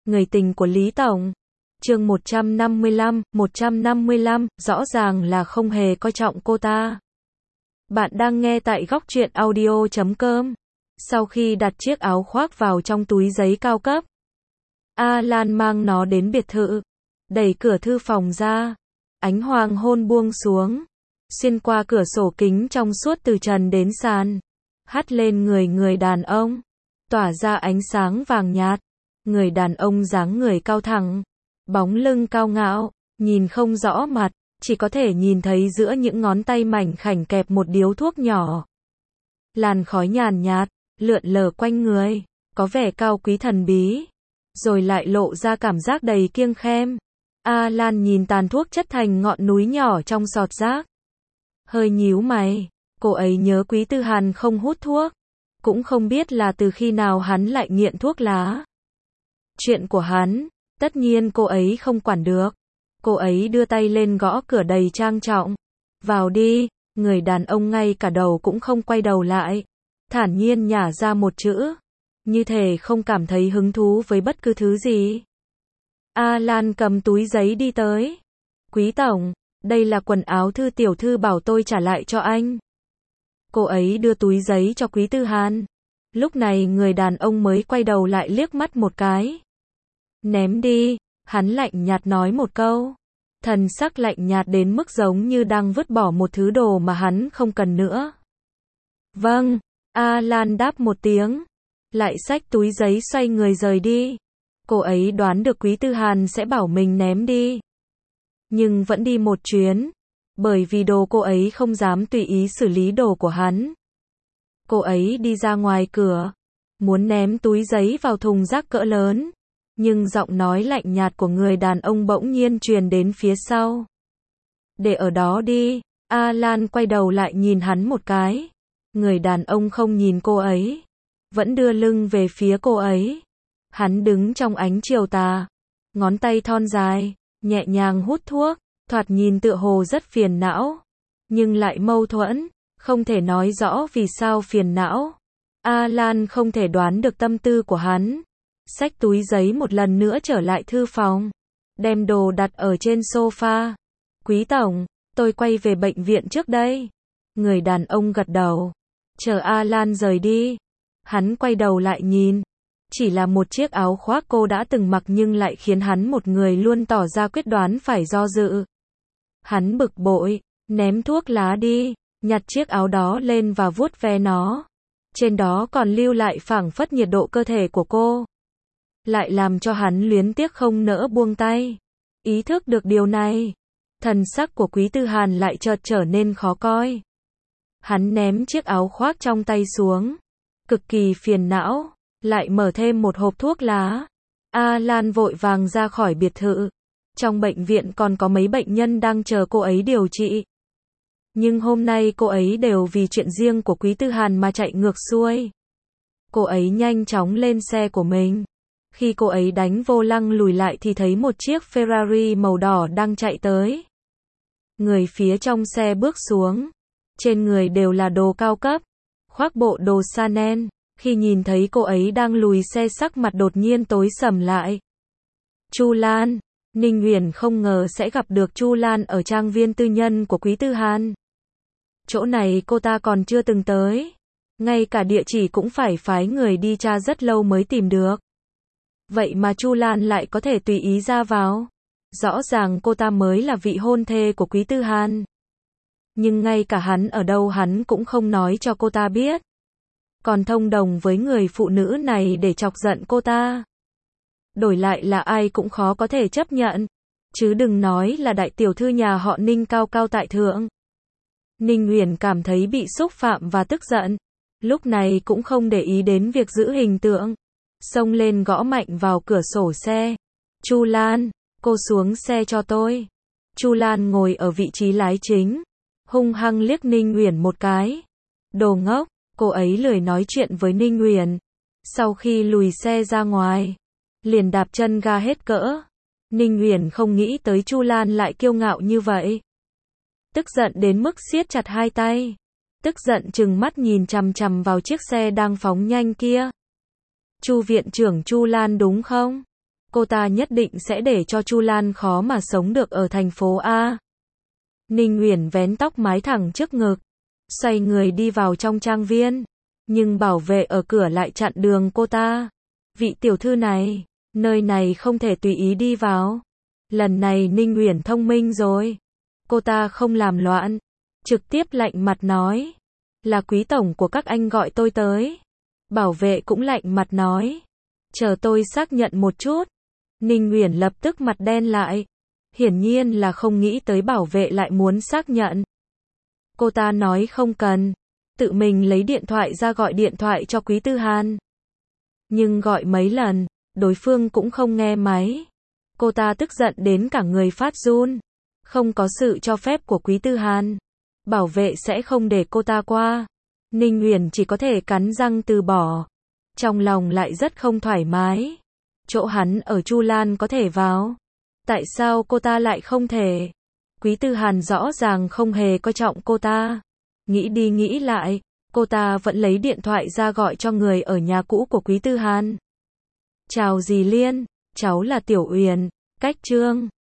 Người tình của Lý Tổng. Chương 155, rõ ràng là không hề coi trọng cô ta. Bạn đang nghe tại góc truyện audio.com. Sau khi đặt chiếc áo khoác vào trong túi giấy cao cấp, Alan mang nó đến biệt thự, đẩy cửa thư phòng ra. Ánh hoàng hôn buông xuống, xuyên qua cửa sổ kính trong suốt từ trần đến sàn, hắt lên người đàn ông, tỏa ra ánh sáng vàng nhạt. Người đàn ông dáng người cao thẳng, bóng lưng cao ngạo, nhìn không rõ mặt, chỉ có thể nhìn thấy giữa những ngón tay mảnh khảnh kẹp một điếu thuốc nhỏ. Làn khói nhàn nhạt, lượn lờ quanh người, có vẻ cao quý thần bí, rồi lại lộ ra cảm giác đầy kiêng khem. Alan nhìn tàn thuốc chất thành ngọn núi nhỏ trong sọt rác, hơi nhíu mày. Cô ấy nhớ Quý Tư Hàn không hút thuốc, cũng không biết là từ khi nào hắn lại nghiện thuốc lá. Chuyện của hắn, tất nhiên cô ấy không quản được. Cô ấy đưa tay lên gõ cửa đầy trang trọng. Vào đi. Người đàn ông ngay cả đầu cũng không quay đầu lại, thản nhiên nhả ra một chữ, như thể không cảm thấy hứng thú với bất cứ thứ gì. Alan cầm túi giấy đi tới. Quý tổng, đây là quần áo thư tiểu thư bảo tôi trả lại cho anh. Cô ấy đưa túi giấy cho Quý Tư Hàn. Lúc này người đàn ông mới quay đầu lại liếc mắt một cái. Ném đi, hắn lạnh nhạt nói một câu. Thần sắc lạnh nhạt đến mức giống như đang vứt bỏ một thứ đồ mà hắn không cần nữa. Vâng, Alan đáp một tiếng, lại xách túi giấy xoay người rời đi. Cô ấy đoán được Quý Tư Hàn sẽ bảo mình ném đi, nhưng vẫn đi một chuyến, bởi vì đồ cô ấy không dám tùy ý xử lý đồ của hắn. Cô ấy đi ra ngoài cửa, muốn ném túi giấy vào thùng rác cỡ lớn, nhưng giọng nói lạnh nhạt của người đàn ông bỗng nhiên truyền đến phía sau. Để ở đó đi. Alan quay đầu lại nhìn hắn một cái. Người đàn ông không nhìn cô ấy, vẫn đưa lưng về phía cô ấy. Hắn đứng trong ánh chiều tà, ngón tay thon dài, nhẹ nhàng hút thuốc, thoạt nhìn tựa hồ rất phiền não, nhưng lại mâu thuẫn, không thể nói rõ vì sao phiền não. Alan không thể đoán được tâm tư của hắn. Xách túi giấy một lần nữa trở lại thư phòng, đem đồ đặt ở trên sofa. Quý tổng, tôi quay về bệnh viện trước đây. Người đàn ông gật đầu, chờ Alan rời đi. Hắn quay đầu lại nhìn, chỉ là một chiếc áo khoác cô đã từng mặc nhưng lại khiến hắn một người luôn tỏ ra quyết đoán phải do dự. Hắn bực bội, ném thuốc lá đi, nhặt chiếc áo đó lên và vuốt ve nó. Trên đó còn lưu lại phảng phất nhiệt độ cơ thể của cô, lại làm cho hắn luyến tiếc không nỡ buông tay. Ý thức được điều này, thần sắc của Quý Tư Hàn lại chợt trở nên khó coi. Hắn ném chiếc áo khoác trong tay xuống, cực kỳ phiền não, lại mở thêm một hộp thuốc lá. Alan vội vàng ra khỏi biệt thự. Trong bệnh viện còn có mấy bệnh nhân đang chờ cô ấy điều trị, nhưng hôm nay cô ấy đều vì chuyện riêng của Quý Tư Hàn mà chạy ngược xuôi. Cô ấy nhanh chóng lên xe của mình. Khi cô ấy đánh vô lăng lùi lại thì thấy một chiếc Ferrari màu đỏ đang chạy tới. Người phía trong xe bước xuống, trên người đều là đồ cao cấp, khoác bộ đồ Chanel. Khi nhìn thấy cô ấy đang lùi xe, sắc mặt đột nhiên tối sầm lại. Chu Lan. Ninh Uyển không ngờ sẽ gặp được Chu Lan ở trang viên tư nhân của Quý Tư Hàn. Chỗ này cô ta còn chưa từng tới, ngay cả địa chỉ cũng phải phái người đi tra rất lâu mới tìm được. Vậy mà Chu Lan lại có thể tùy ý ra vào. Rõ ràng cô ta mới là vị hôn thê của Quý Tư Hàn, nhưng ngay cả hắn ở đâu hắn cũng không nói cho cô ta biết, còn thông đồng với người phụ nữ này để chọc giận cô ta. Đổi lại là ai cũng khó có thể chấp nhận, chứ đừng nói là đại tiểu thư nhà họ Ninh cao cao tại thượng. Ninh Uyển cảm thấy bị xúc phạm và tức giận, lúc này cũng không để ý đến việc giữ hình tượng, xông lên gõ mạnh vào cửa sổ xe. Chu Lan, cô xuống xe cho tôi. Chu Lan ngồi ở vị trí lái chính, hung hăng liếc Ninh Uyển một cái. Đồ ngốc. Cô ấy lười nói chuyện với Ninh Uyển. Sau khi lùi xe ra ngoài, liền đạp chân ga hết cỡ. Ninh Uyển không nghĩ tới Chu Lan lại kiêu ngạo như vậy, tức giận đến mức siết chặt hai tay, tức giận trừng mắt nhìn chằm chằm vào chiếc xe đang phóng nhanh kia. Chu viện trưởng Chu Lan đúng không? cô ta nhất định sẽ để cho Chu Lan khó mà sống được ở thành phố A. Ninh Uyển vén tóc mái thẳng trước ngực, xoay người đi vào trong trang viên, nhưng bảo vệ ở cửa lại chặn đường cô ta. Vị tiểu thư này, nơi này không thể tùy ý đi vào. Lần này Ninh Uyển thông minh rồi. Cô ta không làm loạn, trực tiếp lạnh mặt nói, là quý tổng của các anh gọi tôi tới. Bảo vệ cũng lạnh mặt nói, chờ tôi xác nhận một chút. Ninh Uyển lập tức mặt đen lại, hiển nhiên là không nghĩ tới bảo vệ lại muốn xác nhận. Cô ta nói không cần, tự mình lấy điện thoại ra gọi điện thoại cho Quý Tư Hàn. Nhưng gọi mấy lần, đối phương cũng không nghe máy. Cô ta tức giận đến cả người phát run. Không có sự cho phép của Quý Tư Hàn, bảo vệ sẽ không để cô ta qua. Ninh Uyển chỉ có thể cắn răng từ bỏ. Trong lòng lại rất không thoải mái. Chỗ hắn ở Chu Lan có thể vào, tại sao cô ta lại không thể? Quý Tư Hàn rõ ràng không hề coi trọng cô ta. Nghĩ đi nghĩ lại, cô ta vẫn lấy điện thoại ra gọi cho người ở nhà cũ của Quý Tư Hàn. Chào dì Liên, cháu là Tiểu Uyển, cách Trương.